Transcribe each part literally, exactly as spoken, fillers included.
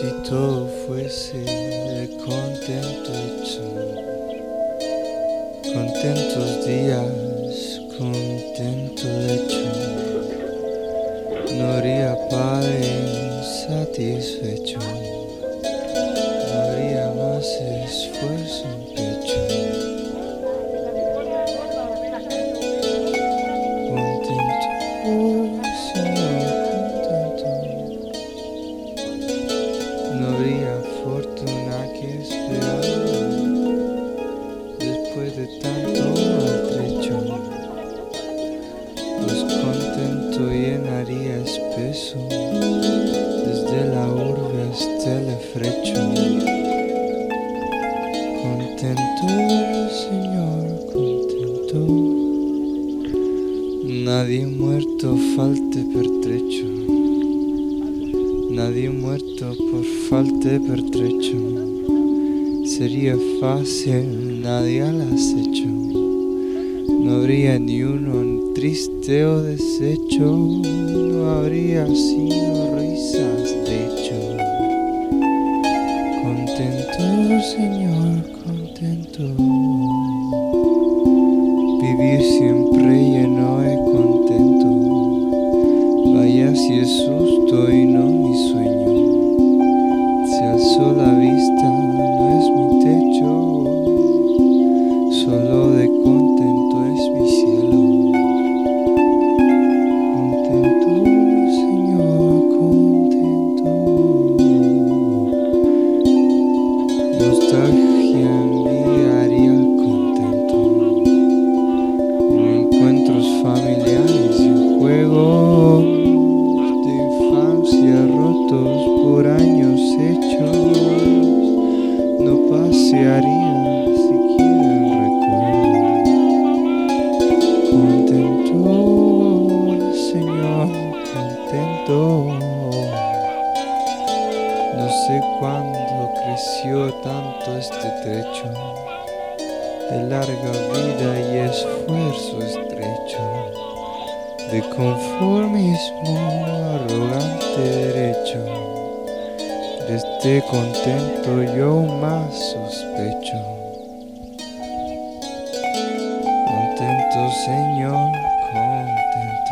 Si todo fuese de contento hecho, contentos días, contento lecho, no habría padre insatisfecho, no habría más esfuerzo en pecho. Contento, Señor, contento, no habría fortuna que esperar después de tanto maltrecho, pues contento llenaría espeso desde la urbe hasta el efrecho. Contento, Señor, contento, nadie muerto falte pertrecho, nadie muerto por falta de pertrecho, sería fácil, nadie al acecho, no habría ni uno en triste o deshecho, no habría sino risas de hecho. Contento, Señor, contento, vivir siempre lleno de contento, vaya si es susto y no mi sueño, si alzo la vista no es mi techo, solo de contento es mi cielo. Contento, Señor, contento, nostalgia enviaría al contento, en encuentros familiares y juegos de infancia rotos por años hechos, no pasearía siquiera en recuerdo. Contento, Señor, contento, no sé cuándo creció tanto este trecho de larga vida y esfuerzo estrecho, de conformismo arrogante derecho, de este contento yo más sospecho. Contento, Señor, contento,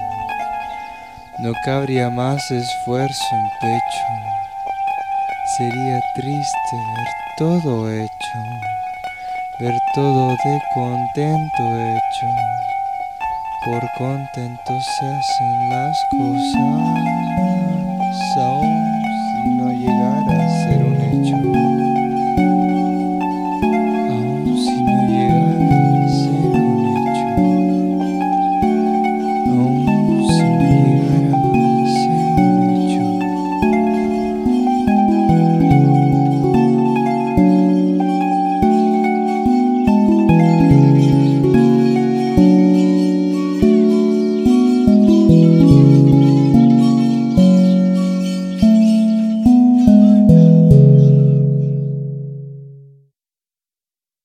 no cabría más esfuerzo en pecho, sería triste ver todo hecho, ver todo de contento hecho, por contento se hacen las cosas.